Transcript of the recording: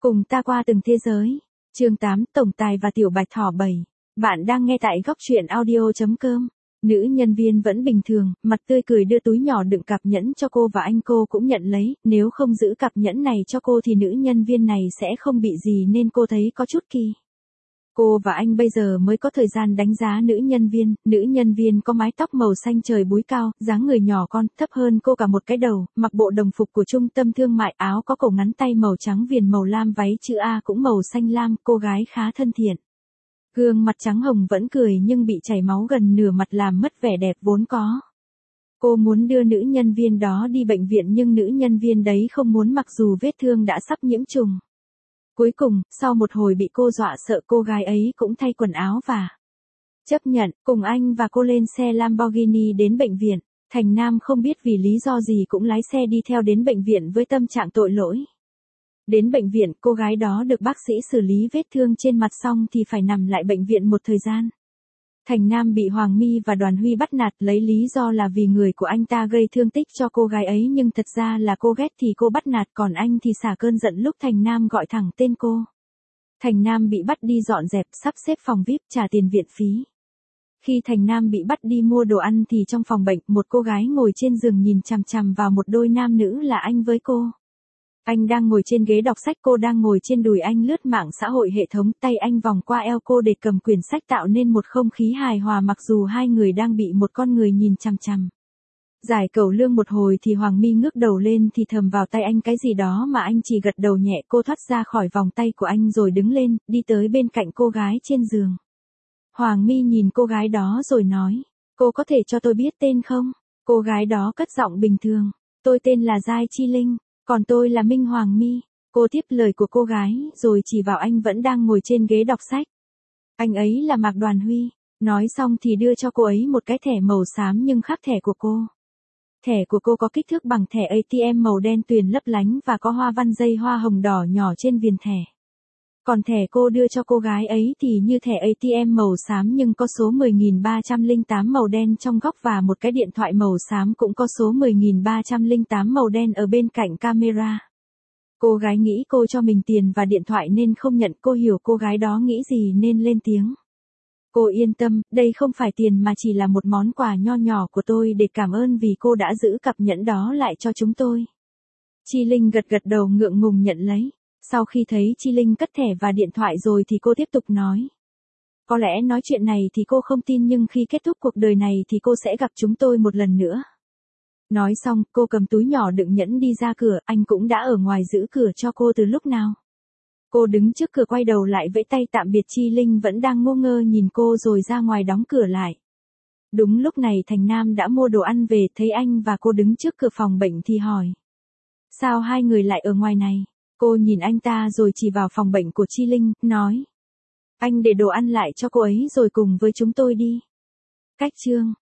Cùng ta qua từng thế giới. Chương 8, Tổng tài và Tiểu Bạch Thỏ 7. Bạn đang nghe tại góc truyện audio.com. Nữ nhân viên vẫn bình thường, mặt tươi cười đưa túi nhỏ đựng cặp nhẫn cho cô và anh cô cũng nhận lấy, nếu không giữ cặp nhẫn này cho cô thì nữ nhân viên này sẽ không bị gì nên cô thấy có chút kỳ. Cô và anh bây giờ mới có thời gian đánh giá nữ nhân viên có mái tóc màu xanh trời búi cao, dáng người nhỏ con, thấp hơn cô cả một cái đầu, mặc bộ đồng phục của trung tâm thương mại, áo có cổ ngắn tay màu trắng viền màu lam, váy chữ A cũng màu xanh lam, cô gái khá thân thiện. Gương mặt trắng hồng vẫn cười nhưng bị chảy máu gần nửa mặt làm mất vẻ đẹp vốn có. Cô muốn đưa nữ nhân viên đó đi bệnh viện nhưng nữ nhân viên đấy không muốn mặc dù vết thương đã sắp nhiễm trùng. Cuối cùng, sau một hồi bị cô dọa sợ, cô gái ấy cũng thay quần áo và chấp nhận, cùng anh và cô lên xe Lamborghini đến bệnh viện. Thành Nam không biết vì lý do gì cũng lái xe đi theo đến bệnh viện với tâm trạng tội lỗi. Đến bệnh viện, cô gái đó được bác sĩ xử lý vết thương trên mặt xong thì phải nằm lại bệnh viện một thời gian. Thành Nam bị Hoàng My và Đoàn Huy bắt nạt, lấy lý do là vì người của anh ta gây thương tích cho cô gái ấy nhưng thật ra là cô ghét thì cô bắt nạt, còn anh thì xả cơn giận lúc Thành Nam gọi thẳng tên cô. Thành Nam bị bắt đi dọn dẹp, sắp xếp phòng VIP, trả tiền viện phí. Khi Thành Nam bị bắt đi mua đồ ăn thì trong phòng bệnh, một cô gái ngồi trên giường nhìn chằm chằm vào một đôi nam nữ là anh với cô. Anh đang ngồi trên ghế đọc sách, cô đang ngồi trên đùi anh lướt mạng xã hội hệ thống, tay anh vòng qua eo cô để cầm quyển sách tạo nên một không khí hài hòa mặc dù hai người đang bị một con người nhìn chằm chằm. Giải cẩu lương một hồi thì Hoàng My ngước đầu lên thì thầm vào tay anh cái gì đó mà anh chỉ gật đầu nhẹ, cô thoát ra khỏi vòng tay của anh rồi đứng lên, đi tới bên cạnh cô gái trên giường. Hoàng My nhìn cô gái đó rồi nói, cô có thể cho tôi biết tên không? Cô gái đó cất giọng bình thường, tôi tên là Giai Chi Linh. Còn tôi là Minh Hoàng My. Cô tiếp lời của cô gái, rồi chỉ vào anh vẫn đang ngồi trên ghế đọc sách. Anh ấy là Mạc Đoàn Huy. Nói xong thì đưa cho cô ấy một cái thẻ màu xám nhưng khác thẻ của cô. Thẻ của cô có kích thước bằng thẻ ATM màu đen tuyền lấp lánh và có hoa văn dây hoa hồng đỏ nhỏ trên viền thẻ. Còn thẻ cô đưa cho cô gái ấy thì như thẻ ATM màu xám nhưng có số 10.308 màu đen trong góc và một cái điện thoại màu xám cũng có số 10.308 màu đen ở bên cạnh camera. Cô gái nghĩ cô cho mình tiền và điện thoại nên không nhận, cô hiểu cô gái đó nghĩ gì nên lên tiếng. Cô yên tâm, đây không phải tiền mà chỉ là một món quà nho nhỏ của tôi để cảm ơn vì cô đã giữ cặp nhẫn đó lại cho chúng tôi. Chi Linh gật gật đầu ngượng ngùng nhận lấy. Sau khi thấy Chi Linh cất thẻ và điện thoại rồi thì cô tiếp tục nói. Có lẽ nói chuyện này thì cô không tin nhưng khi kết thúc cuộc đời này thì cô sẽ gặp chúng tôi một lần nữa. Nói xong, cô cầm túi nhỏ đựng nhẫn đi ra cửa, anh cũng đã ở ngoài giữ cửa cho cô từ lúc nào. Cô đứng trước cửa quay đầu lại vẫy tay tạm biệt, Chi Linh vẫn đang ngô ngơ nhìn cô rồi ra ngoài đóng cửa lại. Đúng lúc này Thành Nam đã mua đồ ăn về, thấy anh và cô đứng trước cửa phòng bệnh thì hỏi. Sao hai người lại ở ngoài này? Cô nhìn anh ta rồi chỉ vào phòng bệnh của Chi Linh, nói. Anh để đồ ăn lại cho cô ấy rồi cùng với chúng tôi đi. Cách chương